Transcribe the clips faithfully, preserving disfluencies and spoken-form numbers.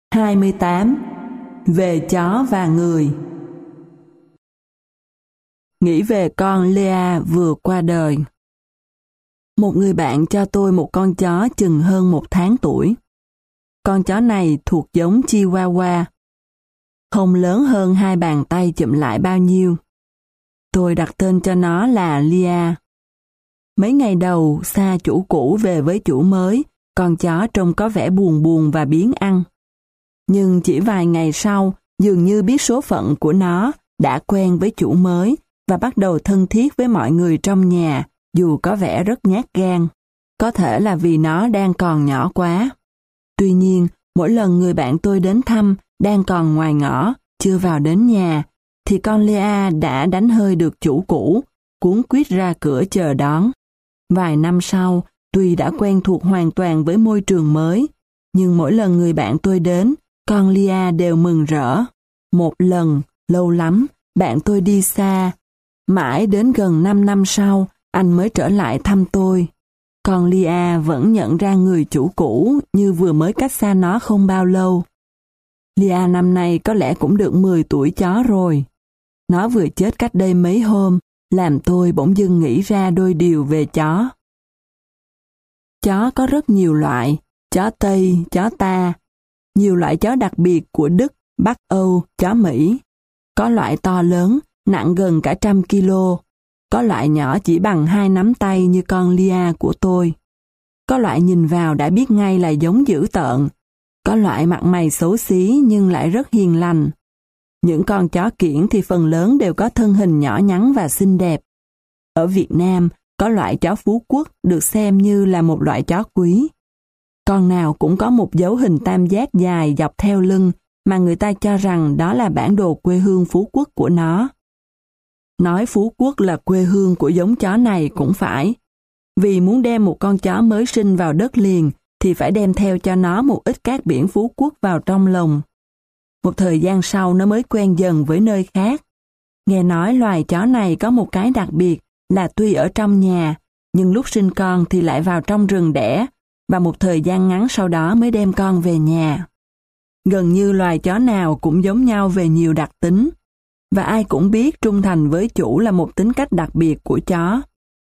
hai mươi tám. Về chó và người. Nghĩ về con Lea vừa qua đời. Một người bạn cho tôi một con chó chừng hơn một tháng tuổi. Con chó này thuộc giống Chihuahua, không lớn hơn hai bàn tay chụm lại bao nhiêu. Tôi đặt tên cho nó là Lea. Mấy ngày đầu xa chủ cũ về với chủ mới, con chó trông có vẻ buồn buồn và biếng ăn. Nhưng chỉ vài ngày sau, dường như biết số phận của nó, đã quen với chủ mới và bắt đầu thân thiết với mọi người trong nhà, dù có vẻ rất nhát gan. Có thể là vì nó đang còn nhỏ quá. Tuy nhiên, mỗi lần người bạn tôi đến thăm, đang còn ngoài ngõ, chưa vào đến nhà, thì con Lea đã đánh hơi được chủ cũ, cuống quýt ra cửa chờ đón. Vài năm sau, tuy đã quen thuộc hoàn toàn với môi trường mới, nhưng mỗi lần người bạn tôi đến, con Lea đều mừng rỡ. Một lần, lâu lắm, bạn tôi đi xa. Mãi đến gần năm năm sau, anh mới trở lại thăm tôi. Con Lea vẫn nhận ra người chủ cũ như vừa mới cách xa nó không bao lâu. Lea năm nay có lẽ cũng được mười tuổi chó rồi. Nó vừa chết cách đây mấy hôm, làm tôi bỗng dưng nghĩ ra đôi điều về chó. Chó có rất nhiều loại, chó Tây, chó ta, nhiều loại chó đặc biệt của Đức, Bắc Âu, chó Mỹ. Có loại to lớn, nặng gần cả trăm kilo, có loại nhỏ chỉ bằng hai nắm tay như con Lea của tôi. Có loại nhìn vào đã biết ngay là giống dữ tợn, có loại mặt mày xấu xí nhưng lại rất hiền lành. Những con chó kiểng thì phần lớn đều có thân hình nhỏ nhắn và xinh đẹp. Ở Việt Nam, có loại chó Phú Quốc được xem như là một loại chó quý. Con nào cũng có một dấu hình tam giác dài dọc theo lưng mà người ta cho rằng đó là bản đồ quê hương Phú Quốc của nó. Nói Phú Quốc là quê hương của giống chó này cũng phải. Vì muốn đem một con chó mới sinh vào đất liền thì phải đem theo cho nó một ít cát biển Phú Quốc vào trong lồng. Một thời gian sau nó mới quen dần với nơi khác. Nghe nói loài chó này có một cái đặc biệt là tuy ở trong nhà, nhưng lúc sinh con thì lại vào trong rừng đẻ, và một thời gian ngắn sau đó mới đem con về nhà. Gần như loài chó nào cũng giống nhau về nhiều đặc tính, và ai cũng biết trung thành với chủ là một tính cách đặc biệt của chó.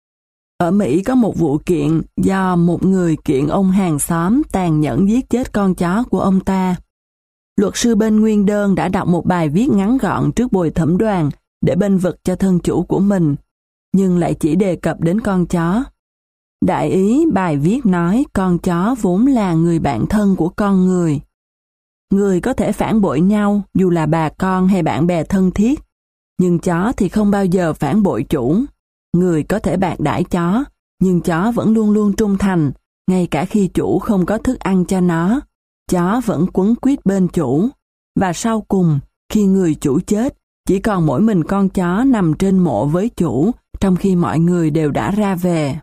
Ở Mỹ có một vụ kiện do một người kiện ông hàng xóm tàn nhẫn giết chết con chó của ông ta. Luật sư bên nguyên đơn đã đọc một bài viết ngắn gọn trước bồi thẩm đoàn để bênh vực cho thân chủ của mình, nhưng lại chỉ đề cập đến con chó. Đại ý bài viết nói con chó vốn là người bạn thân của con người. Người có thể phản bội nhau dù là bà con hay bạn bè thân thiết, nhưng chó thì không bao giờ phản bội chủ. Người có thể bạc đãi chó, nhưng chó vẫn luôn luôn trung thành, ngay cả khi chủ không có thức ăn cho nó. Chó vẫn quấn quýt bên chủ. Và sau cùng, khi người chủ chết, chỉ còn mỗi mình con chó nằm trên mộ với chủ, trong khi mọi người đều đã ra về.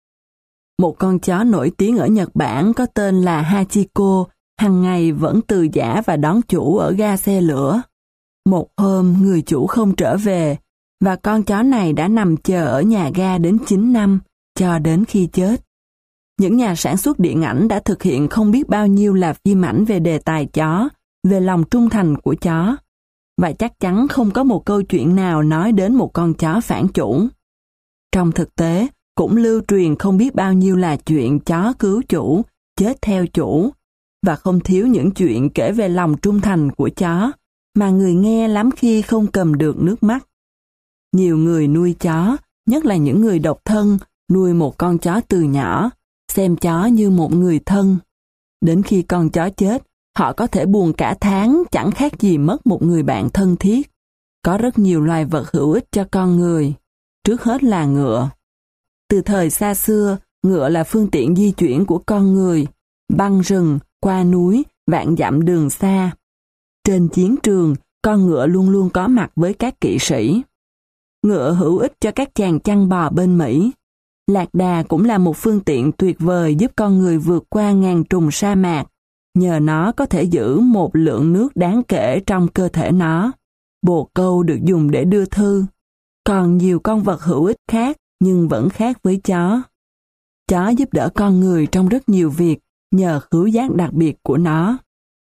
Một con chó nổi tiếng ở Nhật Bản có tên là Hachiko, hàng ngày vẫn từ giã và đón chủ ở ga xe lửa. Một hôm, người chủ không trở về, và con chó này đã nằm chờ ở nhà ga đến chín năm, cho đến khi chết. Những nhà sản xuất điện ảnh đã thực hiện không biết bao nhiêu là phim ảnh về đề tài chó, về lòng trung thành của chó, và chắc chắn không có một câu chuyện nào nói đến một con chó phản chủ. Trong thực tế, cũng lưu truyền không biết bao nhiêu là chuyện chó cứu chủ, chết theo chủ, và không thiếu những chuyện kể về lòng trung thành của chó, mà người nghe lắm khi không cầm được nước mắt. Nhiều người nuôi chó, nhất là những người độc thân, nuôi một con chó từ nhỏ, xem chó như một người thân. Đến khi con chó chết, họ có thể buồn cả tháng chẳng khác gì mất một người bạn thân thiết. Có rất nhiều loài vật hữu ích cho con người. Trước hết là ngựa. Từ thời xa xưa, ngựa là phương tiện di chuyển của con người, băng rừng, qua núi, vạn dặm đường xa. Trên chiến trường, con ngựa luôn luôn có mặt với các kỵ sĩ. Ngựa hữu ích cho các chàng chăn bò bên Mỹ. Lạc đà cũng là một phương tiện tuyệt vời giúp con người vượt qua ngàn trùng sa mạc. Nhờ nó có thể giữ một lượng nước đáng kể trong cơ thể nó. Bồ câu được dùng để đưa thư. Còn nhiều con vật hữu ích khác nhưng vẫn khác với chó. Chó giúp đỡ con người trong rất nhiều việc nhờ khứu giác đặc biệt của nó.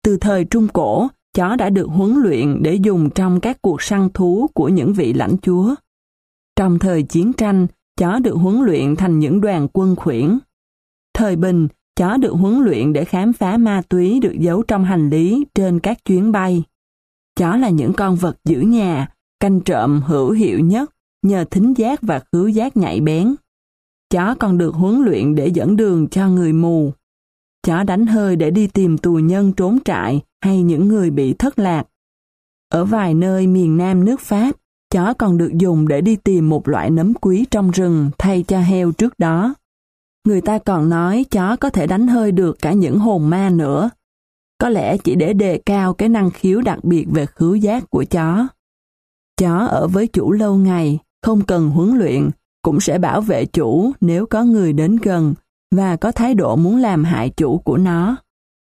Từ thời Trung Cổ, chó đã được huấn luyện để dùng trong các cuộc săn thú của những vị lãnh chúa. Trong thời chiến tranh, chó được huấn luyện thành những đoàn quân khuyển. Thời Bình, chó được huấn luyện để khám phá ma túy được giấu trong hành lý trên các chuyến bay. Chó là những con vật giữ nhà, canh trộm hữu hiệu nhất nhờ thính giác và khứu giác nhạy bén. Chó còn được huấn luyện để dẫn đường cho người mù. Chó đánh hơi để đi tìm tù nhân trốn trại hay những người bị thất lạc. Ở vài nơi miền Nam nước Pháp, chó còn được dùng để đi tìm một loại nấm quý trong rừng thay cho heo trước đó. Người ta còn nói chó có thể đánh hơi được cả những hồn ma nữa. Có lẽ chỉ để đề cao cái năng khiếu đặc biệt về khứu giác của chó. Chó ở với chủ lâu ngày, không cần huấn luyện, cũng sẽ bảo vệ chủ nếu có người đến gần và có thái độ muốn làm hại chủ của nó.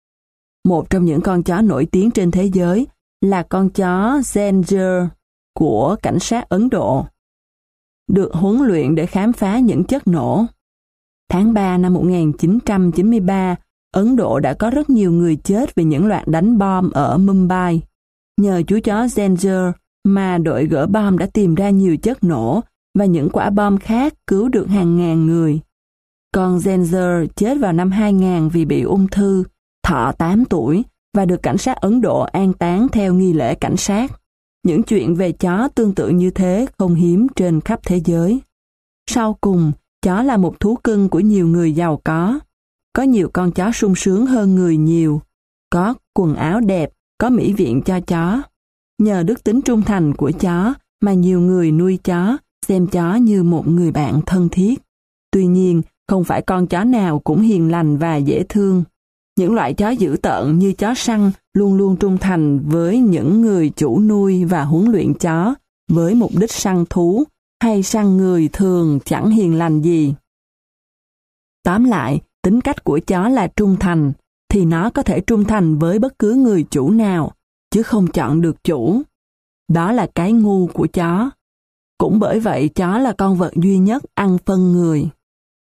Một trong những con chó nổi tiếng trên thế giới là con chó Ranger của cảnh sát Ấn Độ, được huấn luyện để khám phá những chất nổ. Tháng ba năm một nghìn chín trăm chín mươi ba, Ấn Độ đã có rất nhiều người chết vì những loạt đánh bom ở Mumbai. Nhờ chú chó Ranger mà đội gỡ bom đã tìm ra nhiều chất nổ và những quả bom khác cứu được hàng ngàn người. Con Ranger chết vào năm hai nghìn vì bị ung thư, thọ tám tuổi và được cảnh sát Ấn Độ an táng theo nghi lễ cảnh sát. Những chuyện về chó tương tự như thế không hiếm trên khắp thế giới. Sau cùng, chó là một thú cưng của nhiều người giàu có. Có nhiều con chó sung sướng hơn người nhiều. Có quần áo đẹp, có mỹ viện cho chó. Nhờ đức tính trung thành của chó mà nhiều người nuôi chó, xem chó như một người bạn thân thiết. Tuy nhiên, không phải con chó nào cũng hiền lành và dễ thương. Những loại chó dữ tợn như chó săn luôn luôn trung thành với những người chủ nuôi và huấn luyện chó với mục đích săn thú hay săn người thường chẳng hiền lành gì. Tóm lại, tính cách của chó là trung thành, thì nó có thể trung thành với bất cứ người chủ nào, chứ không chọn được chủ. Đó là cái ngu của chó. Cũng bởi vậy chó là con vật duy nhất ăn phân người.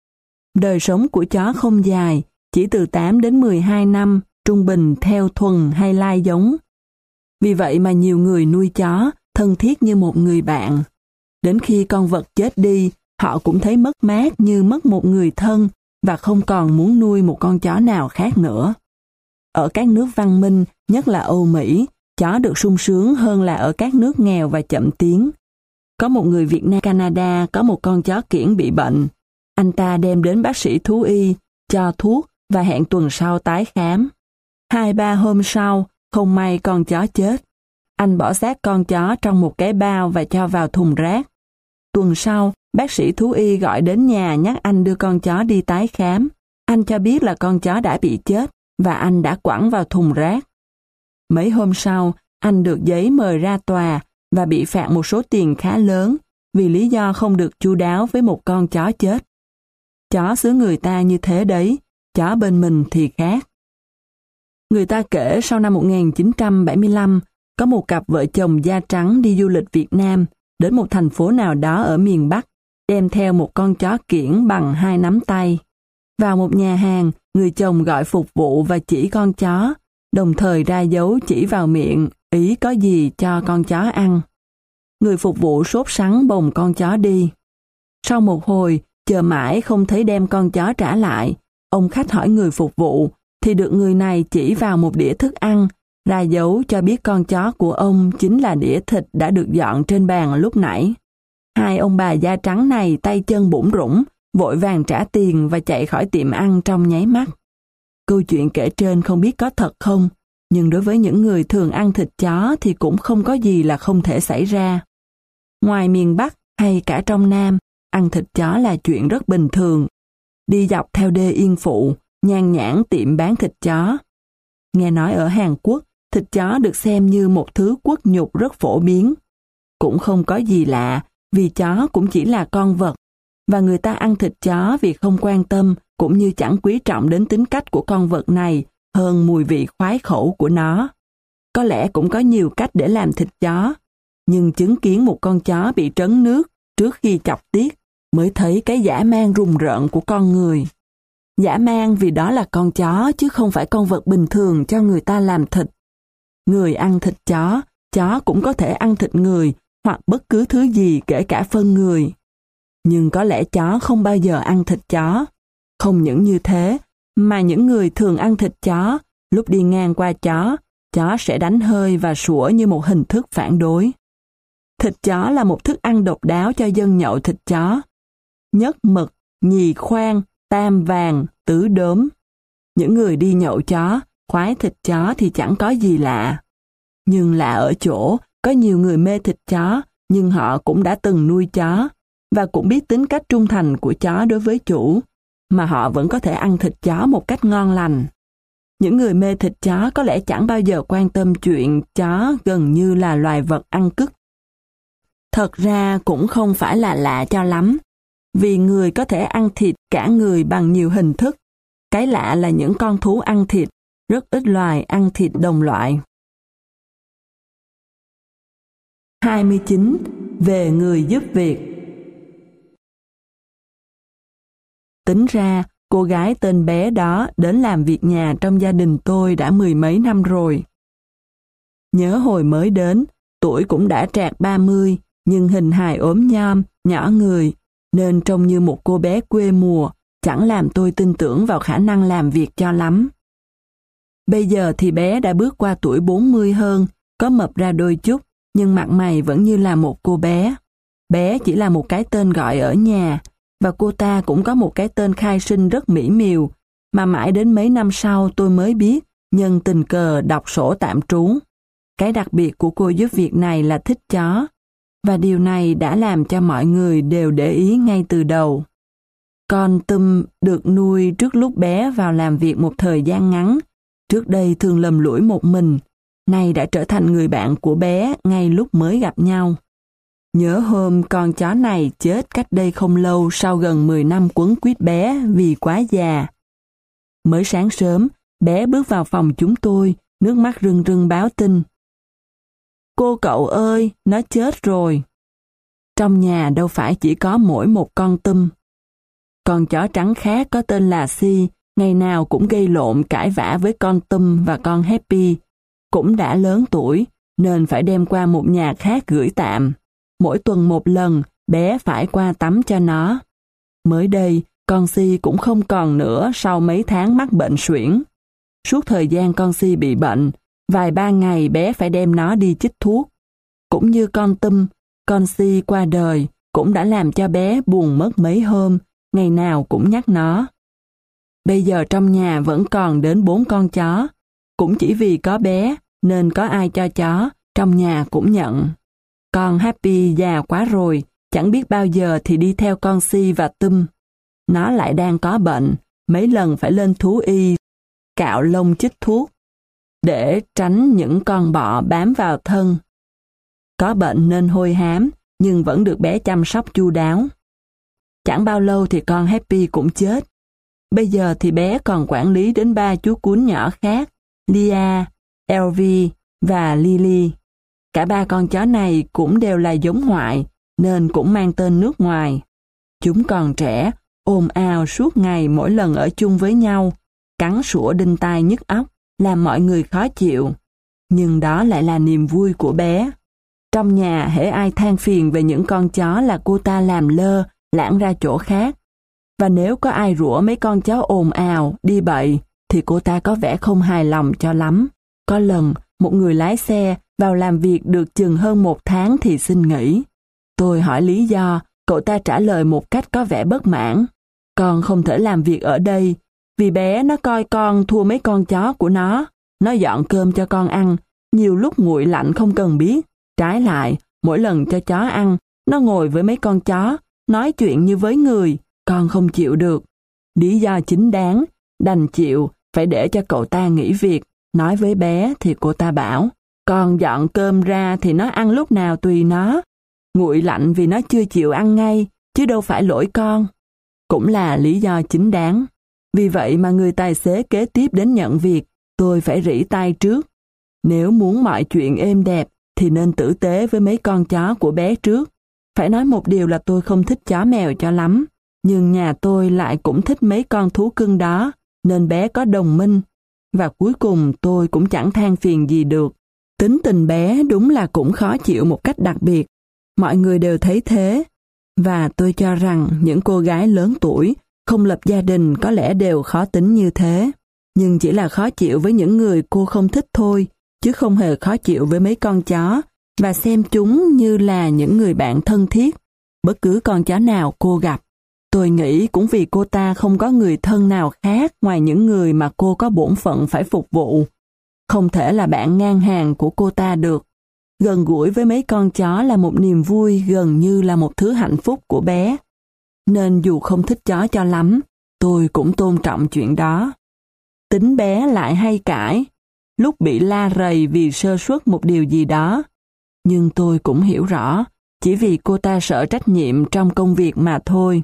Đời sống của chó không dài, chỉ từ tám đến mười hai năm, trung bình theo thuần hay lai giống. Vì vậy mà nhiều người nuôi chó thân thiết như một người bạn. Đến khi con vật chết đi, họ cũng thấy mất mát như mất một người thân và không còn muốn nuôi một con chó nào khác nữa. Ở các nước văn minh, nhất là Âu Mỹ, chó được sung sướng hơn là ở các nước nghèo và chậm tiến. Có một người Việt Nam Canada có một con chó kiểng bị bệnh. Anh ta đem đến bác sĩ thú y, cho thuốc và hẹn tuần sau tái khám. Hai ba hôm sau, không may con chó chết. Anh bỏ xác con chó trong một cái bao và cho vào thùng rác. Tuần sau, bác sĩ thú y gọi đến nhà nhắc anh đưa con chó đi tái khám. Anh cho biết là con chó đã bị chết và anh đã quẳng vào thùng rác. Mấy hôm sau, anh được giấy mời ra tòa và bị phạt một số tiền khá lớn vì lý do không được chu đáo với một con chó chết. Chó xứ người ta như thế đấy, chó bên mình thì khác. Người ta kể sau năm một nghìn chín trăm bảy mươi lăm, có một cặp vợ chồng da trắng đi du lịch Việt Nam, đến một thành phố nào đó ở miền Bắc, đem theo một con chó kiểng bằng hai nắm tay. Vào một nhà hàng, người chồng gọi phục vụ và chỉ con chó, đồng thời ra dấu chỉ vào miệng, ý có gì cho con chó ăn. Người phục vụ sốt sắng bồng con chó đi. Sau một hồi, chờ mãi không thấy đem con chó trả lại, ông khách hỏi người phục vụ, thì được người này chỉ vào một đĩa thức ăn, ra dấu cho biết con chó của ông chính là đĩa thịt đã được dọn trên bàn lúc nãy. Hai ông bà da trắng này tay chân bủn rủn, vội vàng trả tiền và chạy khỏi tiệm ăn trong nháy mắt. Câu chuyện kể trên không biết có thật không, nhưng đối với những người thường ăn thịt chó thì cũng không có gì là không thể xảy ra. Ngoài miền Bắc hay cả trong Nam, ăn thịt chó là chuyện rất bình thường. Đi dọc theo đê Yên Phụ, nhan nhãn tiệm bán thịt chó. Nghe nói ở Hàn Quốc, thịt chó được xem như một thứ quốc nhục rất phổ biến. Cũng không có gì lạ, vì chó cũng chỉ là con vật, và người ta ăn thịt chó vì không quan tâm cũng như chẳng quý trọng đến tính cách của con vật này hơn mùi vị khoái khẩu của nó. Có lẽ cũng có nhiều cách để làm thịt chó, nhưng chứng kiến một con chó bị trấn nước trước khi chọc tiết mới thấy cái dã man rùng rợn của con người. dã man vì đó là con chó chứ không phải con vật bình thường cho người ta làm thịt. Người ăn thịt chó, chó cũng có thể ăn thịt người hoặc bất cứ thứ gì kể cả phân người. Nhưng có lẽ chó không bao giờ ăn thịt chó. Không những như thế, mà những người thường ăn thịt chó, lúc đi ngang qua chó, chó sẽ đánh hơi và sủa như một hình thức phản đối. Thịt chó là một thức ăn độc đáo cho dân nhậu thịt chó. Nhất mực, nhì khoan, tam vàng, tứ đốm. Những người đi nhậu chó, khoái thịt chó thì chẳng có gì lạ. Nhưng lạ ở chỗ, có nhiều người mê thịt chó, nhưng họ cũng đã từng nuôi chó, và cũng biết tính cách trung thành của chó đối với chủ, mà họ vẫn có thể ăn thịt chó một cách ngon lành. Những người mê thịt chó có lẽ chẳng bao giờ quan tâm chuyện chó gần như là loài vật ăn cứt. Thật ra cũng không phải là lạ cho lắm, vì người có thể ăn thịt cả người bằng nhiều hình thức. Cái lạ là những con thú ăn thịt, rất ít loài ăn thịt đồng loại. hai mươi chín. Về người giúp việc. Tính ra, cô gái tên bé đó đến làm việc nhà trong gia đình tôi đã mười mấy năm rồi. Nhớ hồi mới đến, tuổi cũng đã trạc ba mươi, nhưng hình hài ốm nhom, nhỏ người, nên trông như một cô bé quê mùa, chẳng làm tôi tin tưởng vào khả năng làm việc cho lắm. Bây giờ thì bé đã bước qua tuổi bốn mươi hơn, có mập ra đôi chút, nhưng mặt mày vẫn như là một cô bé. Bé chỉ là một cái tên gọi ở nhà, và cô ta cũng có một cái tên khai sinh rất mỹ miều, mà mãi đến mấy năm sau tôi mới biết, nhân tình cờ đọc sổ tạm trú. Cái đặc biệt của cô giúp việc này là thích chó, và điều này đã làm cho mọi người đều để ý ngay từ đầu. Con Tâm được nuôi trước lúc bé vào làm việc một thời gian ngắn, trước đây thường lầm lũi một mình, nay đã trở thành người bạn của bé ngay lúc mới gặp nhau. Nhớ hôm con chó này chết cách đây không lâu sau gần mười năm quấn quýt bé vì quá già. Mới sáng sớm, bé bước vào phòng chúng tôi, nước mắt rưng rưng báo tin. Cô cậu ơi, nó chết rồi. Trong nhà đâu phải chỉ có mỗi một con Tâm. Con chó trắng khác có tên là Si, ngày nào cũng gây lộn cãi vã với con Tâm và con Happy. Cũng đã lớn tuổi, nên phải đem qua một nhà khác gửi tạm. Mỗi tuần một lần, bé phải qua tắm cho nó. Mới đây, con Si cũng không còn nữa sau mấy tháng mắc bệnh suyễn. Suốt thời gian con Si bị bệnh, vài ba ngày bé phải đem nó đi chích thuốc. Cũng như con Tâm, con Si qua đời cũng đã làm cho bé buồn mất mấy hôm, ngày nào cũng nhắc nó. Bây giờ trong nhà vẫn còn đến bốn con chó, cũng chỉ vì có bé nên có ai cho chó, trong nhà cũng nhận. Con Happy già quá rồi, chẳng biết bao giờ thì đi theo con Si và Tâm. Nó lại đang có bệnh, mấy lần phải lên thú y, cạo lông chích thuốc, để tránh những con bọ bám vào thân. Có bệnh nên hôi hám, nhưng vẫn được bé chăm sóc chu đáo. Chẳng bao lâu thì con Happy cũng chết. Bây giờ thì bé còn quản lý đến ba chú cún nhỏ khác, Lia, Elvie và Lily. Cả ba con chó này cũng đều là giống ngoại, nên cũng mang tên nước ngoài. Chúng còn trẻ, ồn ào suốt ngày mỗi lần ở chung với nhau, cắn sủa đinh tai nhức óc, làm mọi người khó chịu. Nhưng đó lại là niềm vui của bé. Trong nhà hễ ai than phiền về những con chó là cô ta làm lơ, lãng ra chỗ khác. Và nếu có ai rủa mấy con chó ồn ào, đi bậy, thì cô ta có vẻ không hài lòng cho lắm. Có lần, một người lái xe vào làm việc được chừng hơn một tháng thì xin nghỉ. Tôi hỏi lý do, cậu ta trả lời một cách có vẻ bất mãn. Con không thể làm việc ở đây, vì bé nó coi con thua mấy con chó của nó. Nó dọn cơm cho con ăn, nhiều lúc nguội lạnh không cần biết. Trái lại, mỗi lần cho chó ăn, nó ngồi với mấy con chó, nói chuyện như với người, con không chịu được. Lý do chính đáng, đành chịu, phải để cho cậu ta nghỉ việc. Nói với bé thì cô ta bảo, con dọn cơm ra thì nó ăn lúc nào tùy nó. Nguội lạnh vì nó chưa chịu ăn ngay, chứ đâu phải lỗi con. Cũng là lý do chính đáng. Vì vậy mà người tài xế kế tiếp đến nhận việc, tôi phải rỉ tai trước. Nếu muốn mọi chuyện êm đẹp, thì nên tử tế với mấy con chó của bé trước. Phải nói một điều là tôi không thích chó mèo cho lắm, Nhưng nhà tôi lại cũng thích mấy con thú cưng đó, nên bé có đồng minh. Và cuối cùng tôi cũng chẳng than phiền gì được. Tính tình bé đúng là cũng khó chịu một cách đặc biệt. Mọi người đều thấy thế. Và tôi cho rằng những cô gái lớn tuổi, không lập gia đình có lẽ đều khó tính như thế. Nhưng chỉ là khó chịu với những người cô không thích thôi, chứ không hề khó chịu với mấy con chó, và xem chúng như là những người bạn thân thiết. Bất cứ con chó nào cô gặp, tôi nghĩ cũng vì cô ta không có người thân nào khác ngoài những người mà cô có bổn phận phải phục vụ. Không thể là bạn ngang hàng của cô ta được. Gần gũi với mấy con chó là một niềm vui gần như là một thứ hạnh phúc của bé. Nên dù không thích chó cho lắm, tôi cũng tôn trọng chuyện đó. Tính bé lại hay cãi, lúc bị la rầy vì sơ suất một điều gì đó. Nhưng tôi cũng hiểu rõ, chỉ vì cô ta sợ trách nhiệm trong công việc mà thôi.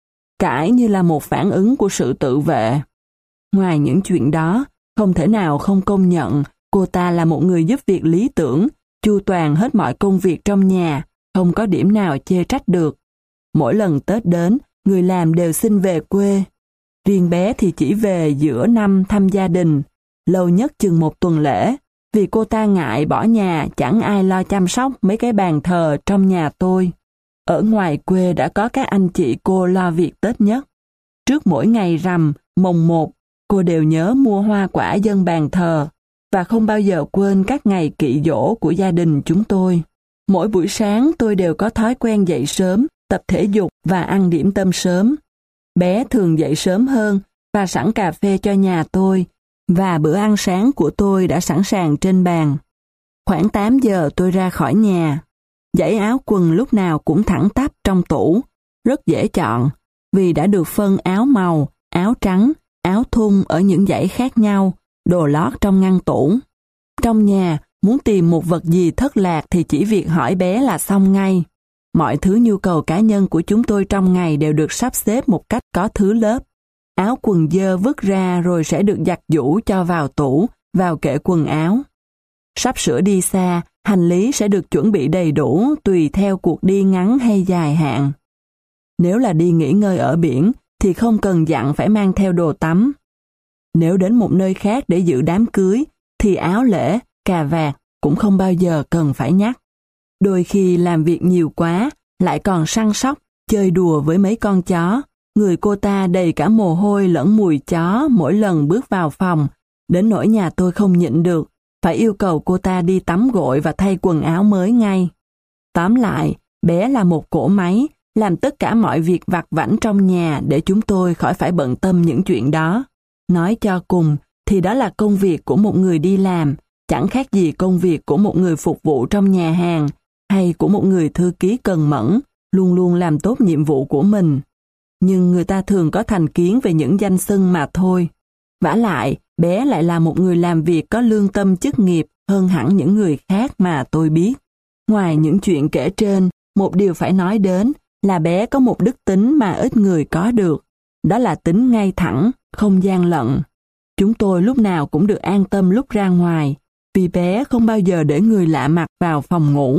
Cãi như là một phản ứng của sự tự vệ. Ngoài những chuyện đó, không thể nào không công nhận cô ta là một người giúp việc lý tưởng, chu toàn hết mọi công việc trong nhà, không có điểm nào chê trách được. Mỗi lần Tết đến, người làm đều xin về quê. Riêng bé thì chỉ về giữa năm thăm gia đình, lâu nhất chừng một tuần lễ, vì cô ta ngại bỏ nhà chẳng ai lo chăm sóc mấy cái bàn thờ trong nhà tôi. Ở ngoài quê đã có các anh chị cô lo việc Tết nhất. Trước mỗi ngày rằm, mồng một, cô đều nhớ mua hoa quả dâng bàn thờ, và không bao giờ quên các ngày kỵ giỗ của gia đình chúng tôi. Mỗi buổi sáng tôi đều có thói quen dậy sớm, tập thể dục và ăn điểm tâm sớm. Bé thường dậy sớm hơn, pha sẵn cà phê cho nhà tôi, và bữa ăn sáng của tôi đã sẵn sàng trên bàn. Khoảng tám giờ tôi ra khỏi nhà. Dãy áo quần lúc nào cũng thẳng tắp trong tủ, rất dễ chọn, vì đã được phân áo màu, áo trắng, áo thun ở những dãy khác nhau, đồ lót trong ngăn tủ. Trong nhà, muốn tìm một vật gì thất lạc thì chỉ việc hỏi bé là xong ngay. Mọi thứ nhu cầu cá nhân của chúng tôi trong ngày đều được sắp xếp một cách có thứ lớp. Áo quần dơ vứt ra rồi sẽ được giặt giũ cho vào tủ, vào kệ quần áo. Sắp sửa đi xa, hành lý sẽ được chuẩn bị đầy đủ tùy theo cuộc đi ngắn hay dài hạn. Nếu là đi nghỉ ngơi ở biển thì không cần dặn phải mang theo đồ tắm. Nếu đến một nơi khác để dự đám cưới thì áo lễ, cà vạt cũng không bao giờ cần phải nhắc. Đôi khi làm việc nhiều quá, lại còn săn sóc, chơi đùa với mấy con chó. Người cô ta đầy cả mồ hôi lẫn mùi chó mỗi lần bước vào phòng, đến nỗi nhà tôi không nhịn được, phải yêu cầu cô ta đi tắm gội và thay quần áo mới ngay. Tóm lại, bé là một cỗ máy, làm tất cả mọi việc vặt vãnh trong nhà để chúng tôi khỏi phải bận tâm những chuyện đó. Nói cho cùng, thì đó là công việc của một người đi làm, chẳng khác gì công việc của một người phục vụ trong nhà hàng, hay của một người thư ký cần mẫn, luôn luôn làm tốt nhiệm vụ của mình. Nhưng người ta thường có thành kiến về những danh xưng mà thôi. Vả lại, bé lại là một người làm việc có lương tâm chức nghiệp hơn hẳn những người khác mà tôi biết. Ngoài những chuyện kể trên, một điều phải nói đến là bé có một đức tính mà ít người có được. Đó là tính ngay thẳng, không gian lận. Chúng tôi lúc nào cũng được an tâm lúc ra ngoài, vì bé không bao giờ để người lạ mặt vào phòng ngủ.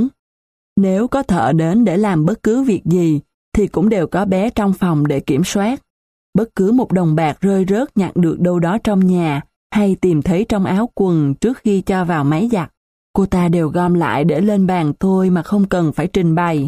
Nếu có thợ đến để làm bất cứ việc gì, thì cũng đều có bé trong phòng để kiểm soát. Bất cứ một đồng bạc rơi rớt nhặt được đâu đó trong nhà, hay tìm thấy trong áo quần trước khi cho vào máy giặt, cô ta đều gom lại để lên bàn tôi mà không cần phải trình bày.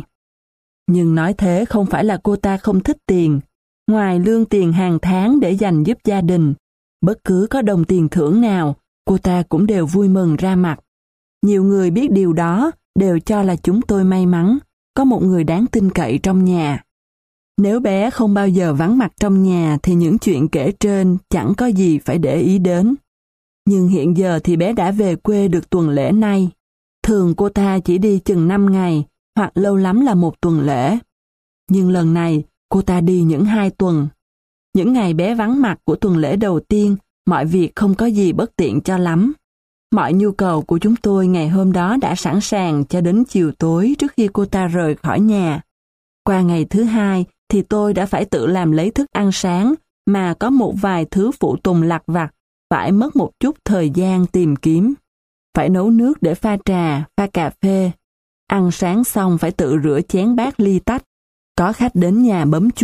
Nhưng nói thế không phải là cô ta không thích tiền. Ngoài lương tiền hàng tháng để dành giúp gia đình, bất cứ có đồng tiền thưởng nào, cô ta cũng đều vui mừng ra mặt. Nhiều người biết điều đó đều cho là chúng tôi may mắn, có một người đáng tin cậy trong nhà. Nếu bé không bao giờ vắng mặt trong nhà thì những chuyện kể trên chẳng có gì phải để ý đến. Nhưng hiện giờ thì bé đã về quê được tuần lễ nay. Thường cô ta chỉ đi chừng năm ngày, hoặc lâu lắm là một tuần lễ. Nhưng lần này, cô ta đi những hai tuần. Những ngày bé vắng mặt của tuần lễ đầu tiên, mọi việc không có gì bất tiện cho lắm. Mọi nhu cầu của chúng tôi ngày hôm đó đã sẵn sàng cho đến chiều tối trước khi cô ta rời khỏi nhà. Qua ngày thứ hai thì tôi đã phải tự làm lấy thức ăn sáng mà có một vài thứ phụ tùng lặt vặt, phải mất một chút thời gian tìm kiếm. Phải nấu nước để pha trà, pha cà phê. Ăn sáng xong phải tự rửa chén bát ly tách. Có khách đến nhà bấm chuông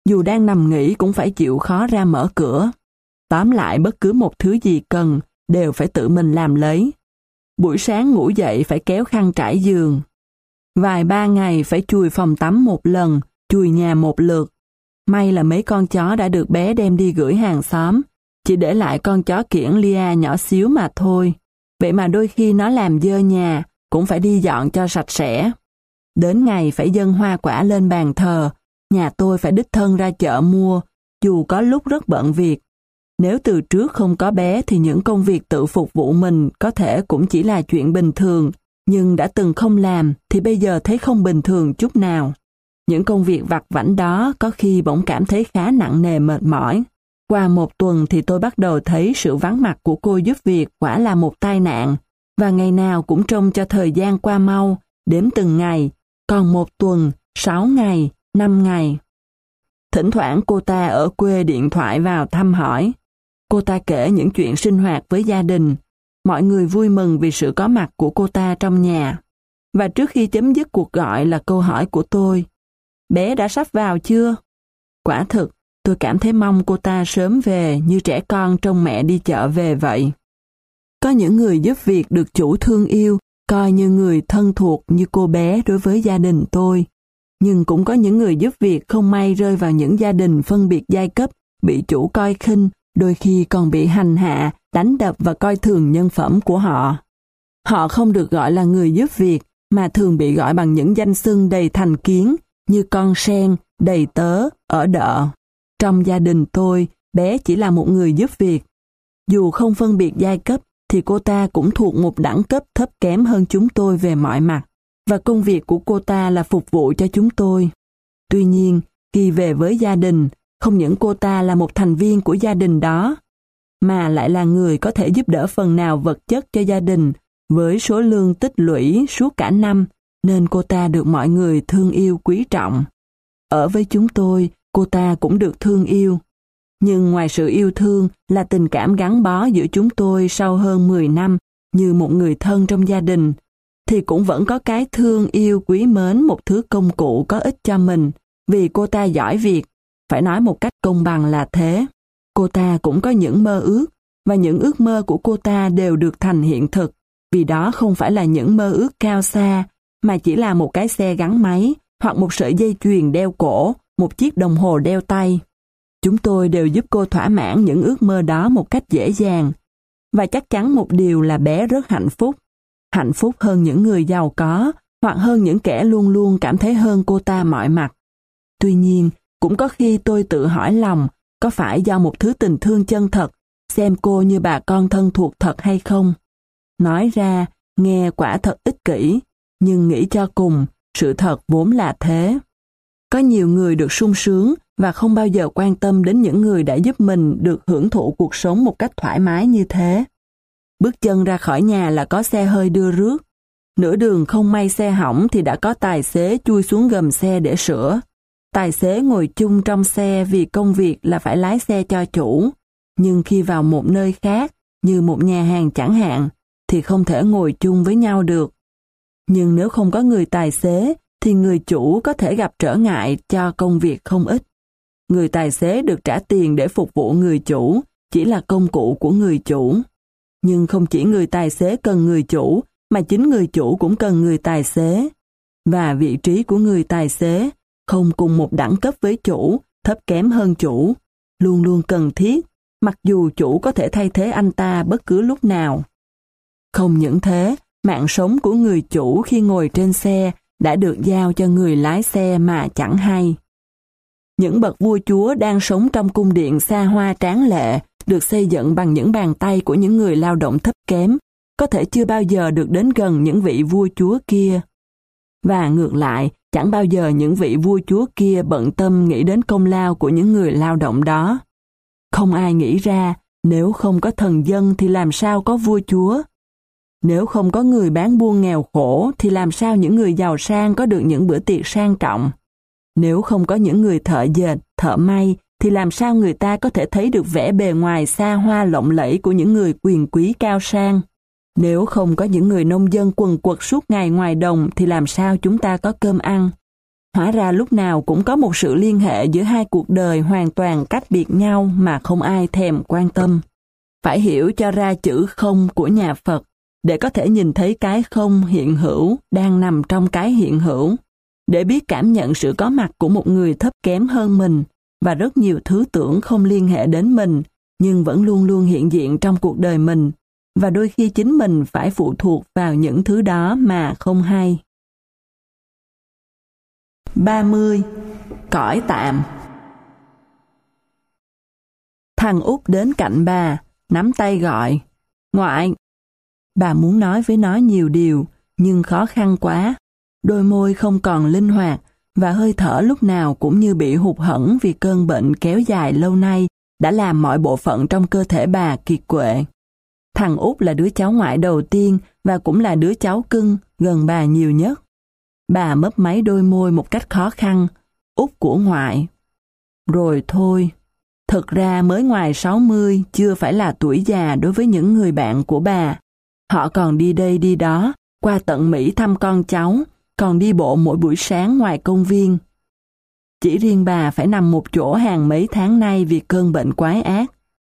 Dù đang nằm nghỉ cũng phải chịu khó ra mở cửa. Tóm lại bất cứ một thứ gì cần đều phải tự mình làm lấy. Buổi sáng ngủ dậy phải kéo khăn trải giường. Vài ba ngày phải chùi phòng tắm một lần, chùi nhà một lượt. May là mấy con chó đã được bé đem đi gửi hàng xóm, chỉ để lại con chó kiểng Lia nhỏ xíu mà thôi. Vậy mà đôi khi nó làm dơ nhà, cũng phải đi dọn cho sạch sẽ. Đến ngày phải dâng hoa quả lên bàn thờ, nhà tôi phải đích thân ra chợ mua, dù có lúc rất bận việc. Nếu từ trước không có bé thì những công việc tự phục vụ mình có thể cũng chỉ là chuyện bình thường, nhưng đã từng không làm thì bây giờ thấy không bình thường chút nào. Những công việc vặt vãnh đó có khi bỗng cảm thấy khá nặng nề mệt mỏi. Qua một tuần thì tôi bắt đầu thấy sự vắng mặt của cô giúp việc quả là một tai nạn, và ngày nào cũng trông cho thời gian qua mau, đếm từng ngày, còn một tuần, sáu ngày, năm ngày. Thỉnh thoảng cô ta ở quê điện thoại vào thăm hỏi. Cô ta kể những chuyện sinh hoạt với gia đình. Mọi người vui mừng vì sự có mặt của cô ta trong nhà. Và trước khi chấm dứt cuộc gọi là câu hỏi của tôi. Bé đã sắp vào chưa? Quả thực, tôi cảm thấy mong cô ta sớm về như trẻ con trông mẹ đi chợ về vậy. Có những người giúp việc được chủ thương yêu, coi như người thân thuộc như cô bé đối với gia đình tôi. Nhưng cũng có những người giúp việc không may rơi vào những gia đình phân biệt giai cấp, bị chủ coi khinh, đôi khi còn bị hành hạ, đánh đập và coi thường nhân phẩm của họ. Họ không được gọi là người giúp việc, mà thường bị gọi bằng những danh xưng đầy thành kiến, như con sen, đầy tớ, ở đợ. Trong gia đình tôi, bé chỉ là một người giúp việc. Dù không phân biệt giai cấp, thì cô ta cũng thuộc một đẳng cấp thấp kém hơn chúng tôi về mọi mặt, và công việc của cô ta là phục vụ cho chúng tôi. Tuy nhiên, khi về với gia đình, không những cô ta là một thành viên của gia đình đó, mà lại là người có thể giúp đỡ phần nào vật chất cho gia đình với số lương tích lũy suốt cả năm, nên cô ta được mọi người thương yêu quý trọng. Ở với chúng tôi, cô ta cũng được thương yêu. Nhưng ngoài sự yêu thương là tình cảm gắn bó giữa chúng tôi sau hơn mười năm như một người thân trong gia đình, thì cũng vẫn có cái thương yêu quý mến một thứ công cụ có ích cho mình, vì cô ta giỏi việc, phải nói một cách công bằng là thế. Cô ta cũng có những mơ ước, và những ước mơ của cô ta đều được thành hiện thực, vì đó không phải là những mơ ước cao xa, mà chỉ là một cái xe gắn máy, hoặc một sợi dây chuyền đeo cổ, một chiếc đồng hồ đeo tay. Chúng tôi đều giúp cô thỏa mãn những ước mơ đó một cách dễ dàng, và chắc chắn một điều là bé rất hạnh phúc. Hạnh phúc hơn những người giàu có, hoặc hơn những kẻ luôn luôn cảm thấy hơn cô ta mọi mặt. Tuy nhiên, cũng có khi tôi tự hỏi lòng, có phải do một thứ tình thương chân thật, xem cô như bà con thân thuộc thật hay không? Nói ra, nghe quả thật ích kỷ, nhưng nghĩ cho cùng, sự thật vốn là thế. Có nhiều người được sung sướng và không bao giờ quan tâm đến những người đã giúp mình được hưởng thụ cuộc sống một cách thoải mái như thế. Bước chân ra khỏi nhà là có xe hơi đưa rước. Nửa đường không may xe hỏng thì đã có tài xế chui xuống gầm xe để sửa. Tài xế ngồi chung trong xe vì công việc là phải lái xe cho chủ. Nhưng khi vào một nơi khác, như một nhà hàng chẳng hạn, thì không thể ngồi chung với nhau được. Nhưng nếu không có người tài xế, thì người chủ có thể gặp trở ngại cho công việc không ít. Người tài xế được trả tiền để phục vụ người chủ, chỉ là công cụ của người chủ. Nhưng không chỉ người tài xế cần người chủ, mà chính người chủ cũng cần người tài xế. Và vị trí của người tài xế không cùng một đẳng cấp với chủ, thấp kém hơn chủ, luôn luôn cần thiết, mặc dù chủ có thể thay thế anh ta bất cứ lúc nào. Không những thế, mạng sống của người chủ khi ngồi trên xe đã được giao cho người lái xe mà chẳng hay. Những bậc vua chúa đang sống trong cung điện xa hoa tráng lệ, được xây dựng bằng những bàn tay của những người lao động thấp kém, có thể chưa bao giờ được đến gần những vị vua chúa kia. Và ngược lại, chẳng bao giờ những vị vua chúa kia bận tâm nghĩ đến công lao của những người lao động đó. Không ai nghĩ ra, nếu không có thần dân thì làm sao có vua chúa? Nếu không có người bán buôn nghèo khổ thì làm sao những người giàu sang có được những bữa tiệc sang trọng? Nếu không có những người thợ dệt, thợ may thì làm sao người ta có thể thấy được vẻ bề ngoài xa hoa lộng lẫy của những người quyền quý cao sang? Nếu không có những người nông dân quần quật suốt ngày ngoài đồng thì làm sao chúng ta có cơm ăn? Hóa ra lúc nào cũng có một sự liên hệ giữa hai cuộc đời hoàn toàn cách biệt nhau mà không ai thèm quan tâm. Phải hiểu cho ra chữ không của nhà Phật để có thể nhìn thấy cái không hiện hữu đang nằm trong cái hiện hữu, để biết cảm nhận sự có mặt của một người thấp kém hơn mình và rất nhiều thứ tưởng không liên hệ đến mình nhưng vẫn luôn luôn hiện diện trong cuộc đời mình, và đôi khi chính mình phải phụ thuộc vào những thứ đó mà không hay. ba mươi. Cõi tạm. Thằng Út đến cạnh bà, nắm tay gọi, ngoại. Bà muốn nói với nó nhiều điều, nhưng khó khăn quá. Đôi môi không còn linh hoạt, và hơi thở lúc nào cũng như bị hụt hẫng vì cơn bệnh kéo dài lâu nay đã làm mọi bộ phận trong cơ thể bà kiệt quệ. Thằng Út là đứa cháu ngoại đầu tiên và cũng là đứa cháu cưng gần bà nhiều nhất. Bà mấp máy đôi môi một cách khó khăn, Út của ngoại. Rồi thôi, thực ra mới ngoài sáu mươi chưa phải là tuổi già đối với những người bạn của bà. Họ còn đi đây đi đó, qua tận Mỹ thăm con cháu, còn đi bộ mỗi buổi sáng ngoài công viên. Chỉ riêng bà phải nằm một chỗ hàng mấy tháng nay vì cơn bệnh quái ác.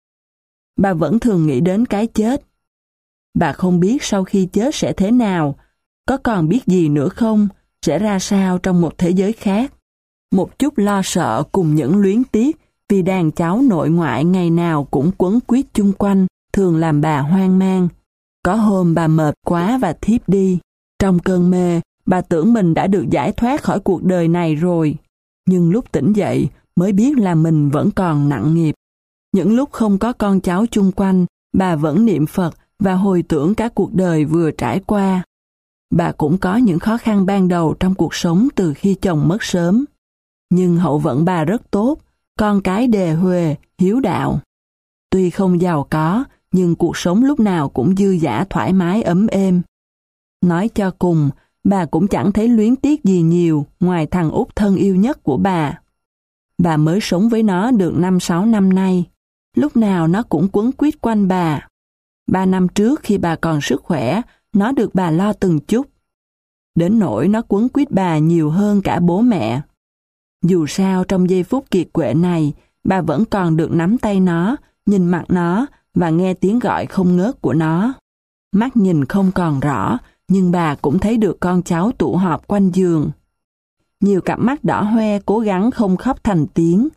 Bà vẫn thường nghĩ đến cái chết. Bà không biết sau khi chết sẽ thế nào, có còn biết gì nữa không, sẽ ra sao trong một thế giới khác. Một chút lo sợ cùng những luyến tiếc vì đàn cháu nội ngoại ngày nào cũng quấn quýt chung quanh thường làm bà hoang mang. Có hôm bà mệt quá và thiếp đi. Trong cơn mê, bà tưởng mình đã được giải thoát khỏi cuộc đời này rồi. Nhưng lúc tỉnh dậy mới biết là mình vẫn còn nặng nghiệp. Những lúc không có con cháu chung quanh, bà vẫn niệm Phật và hồi tưởng cả cuộc đời vừa trải qua. Bà cũng có những khó khăn ban đầu trong cuộc sống từ khi chồng mất sớm. Nhưng hậu vận bà rất tốt, con cái đề huề, hiếu đạo. Tuy không giàu có, nhưng cuộc sống lúc nào cũng dư dả thoải mái ấm êm. Nói cho cùng, bà cũng chẳng thấy luyến tiếc gì nhiều ngoài thằng Út thân yêu nhất của bà. Bà mới sống với nó được năm sáu năm nay. Lúc nào nó cũng quấn quýt quanh bà. Ba năm trước khi bà còn sức khỏe, nó được bà lo từng chút. Đến nỗi nó quấn quýt bà nhiều hơn cả bố mẹ. Dù sao trong giây phút kiệt quệ này, bà vẫn còn được nắm tay nó, nhìn mặt nó và nghe tiếng gọi không ngớt của nó. Mắt nhìn không còn rõ, nhưng bà cũng thấy được con cháu tụ họp quanh giường. Nhiều cặp mắt đỏ hoe cố gắng không khóc thành tiếng.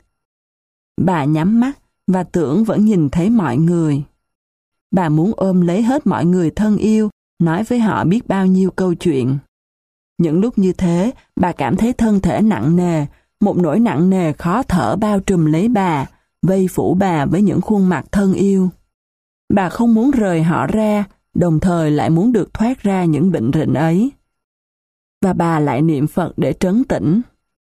Bà nhắm mắt và tưởng vẫn nhìn thấy mọi người. Bà muốn ôm lấy hết mọi người thân yêu, nói với họ biết bao nhiêu câu chuyện. Những lúc như thế, bà cảm thấy thân thể nặng nề, một nỗi nặng nề khó thở bao trùm lấy bà, vây phủ bà với những khuôn mặt thân yêu. Bà không muốn rời họ ra, đồng thời lại muốn được thoát ra những bệnh rịnh ấy. Và bà lại niệm Phật để trấn tĩnh.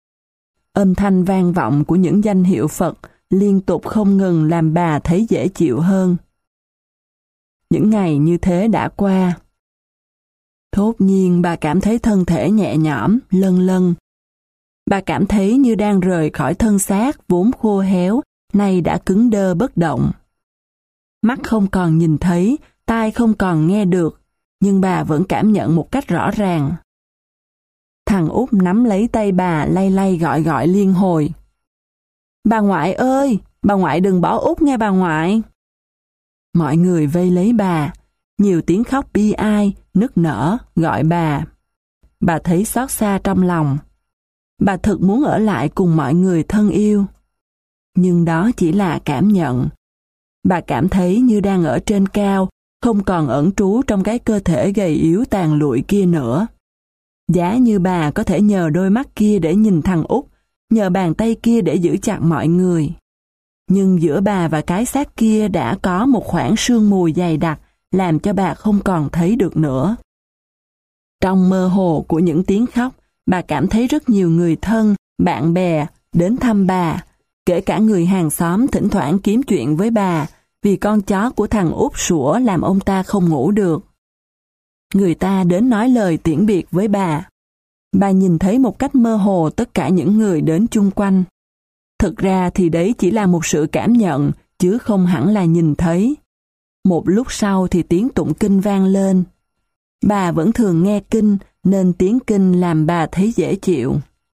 Âm thanh vang vọng của những danh hiệu Phật liên tục không ngừng làm bà thấy dễ chịu hơn. Những ngày như thế đã qua. Thốt nhiên bà cảm thấy thân thể nhẹ nhõm, lân lân. Bà cảm thấy như đang rời khỏi thân xác vốn khô héo, nay đã cứng đơ bất động. Mắt không còn nhìn thấy, tai không còn nghe được, nhưng bà vẫn cảm nhận một cách rõ ràng. Thằng Út nắm lấy tay bà lay lay gọi gọi liên hồi. Bà ngoại ơi, bà ngoại đừng bỏ Út nghe bà ngoại. Mọi người vây lấy bà, nhiều tiếng khóc bi ai, nức nở, gọi bà. Bà thấy xót xa trong lòng. Bà thực muốn ở lại cùng mọi người thân yêu. Nhưng đó chỉ là cảm nhận. Bà cảm thấy như đang ở trên cao, không còn ẩn trú trong cái cơ thể gầy yếu tàn lụi kia nữa. Giá như bà có thể nhờ đôi mắt kia để nhìn thằng Út, nhờ bàn tay kia để giữ chặt mọi người. Nhưng giữa bà và cái xác kia đã có một khoảng sương mù dày đặc, làm cho bà không còn thấy được nữa. Trong mơ hồ của những tiếng khóc, bà cảm thấy rất nhiều người thân, bạn bè đến thăm bà, kể cả người hàng xóm thỉnh thoảng kiếm chuyện với bà, vì con chó của thằng Út sủa làm ông ta không ngủ được. Người ta đến nói lời tiễn biệt với bà. Bà nhìn thấy một cách mơ hồ tất cả những người đến chung quanh. Thực ra thì đấy chỉ là một sự cảm nhận, chứ không hẳn là nhìn thấy. Một lúc sau thì tiếng tụng kinh vang lên. Bà vẫn thường nghe kinh, nên tiếng kinh làm bà thấy dễ chịu.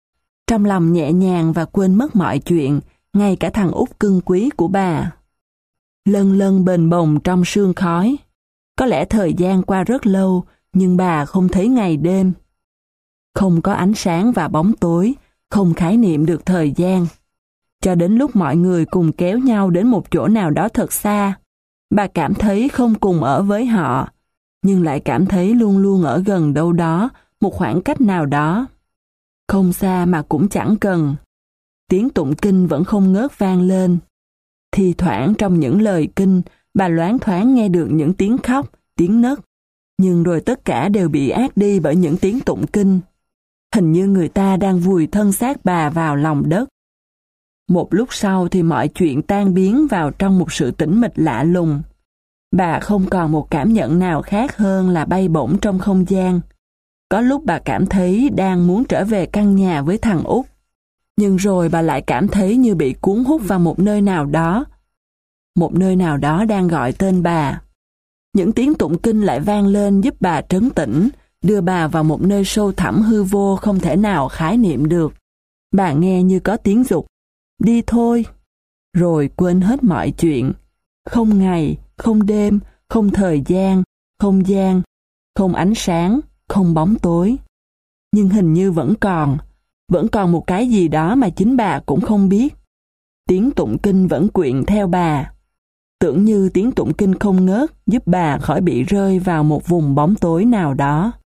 Trong lòng nhẹ nhàng và quên mất mọi chuyện, ngay cả thằng út cưng quý của bà. Lân lân bềnh bồng trong sương khói. Có lẽ thời gian qua rất lâu, nhưng bà không thấy ngày đêm. Không có ánh sáng và bóng tối, không khái niệm được thời gian. Cho đến lúc mọi người cùng kéo nhau đến một chỗ nào đó thật xa, bà cảm thấy không cùng ở với họ, nhưng lại cảm thấy luôn luôn ở gần đâu đó, một khoảng cách nào đó. Không xa mà cũng chẳng cần. Tiếng tụng kinh vẫn không ngớt vang lên. Thì thoảng trong những lời kinh, bà loáng thoáng nghe được những tiếng khóc, tiếng nấc. Nhưng rồi tất cả đều bị át đi bởi những tiếng tụng kinh. Hình như người ta đang vùi thân xác bà vào lòng đất. Một lúc sau thì mọi chuyện tan biến vào trong một sự tĩnh mịch lạ lùng. Bà không còn một cảm nhận nào khác hơn là bay bổng trong không gian. Có lúc bà cảm thấy đang muốn trở về căn nhà với thằng út. Nhưng rồi bà lại cảm thấy như bị cuốn hút vào một nơi nào đó. Một nơi nào đó đang gọi tên bà. Những tiếng tụng kinh lại vang lên giúp bà trấn tĩnh, đưa bà vào một nơi sâu thẳm hư vô không thể nào khái niệm được. Bà nghe như có tiếng dục, đi thôi. Rồi quên hết mọi chuyện. Không ngày, không đêm, không thời gian, không gian, không ánh sáng, không bóng tối. Nhưng hình như vẫn còn, vẫn còn một cái gì đó mà chính bà cũng không biết. Tiếng tụng kinh vẫn quyện theo bà. Tưởng như tiếng tụng kinh không ngớt giúp bà khỏi bị rơi vào một vùng bóng tối nào đó.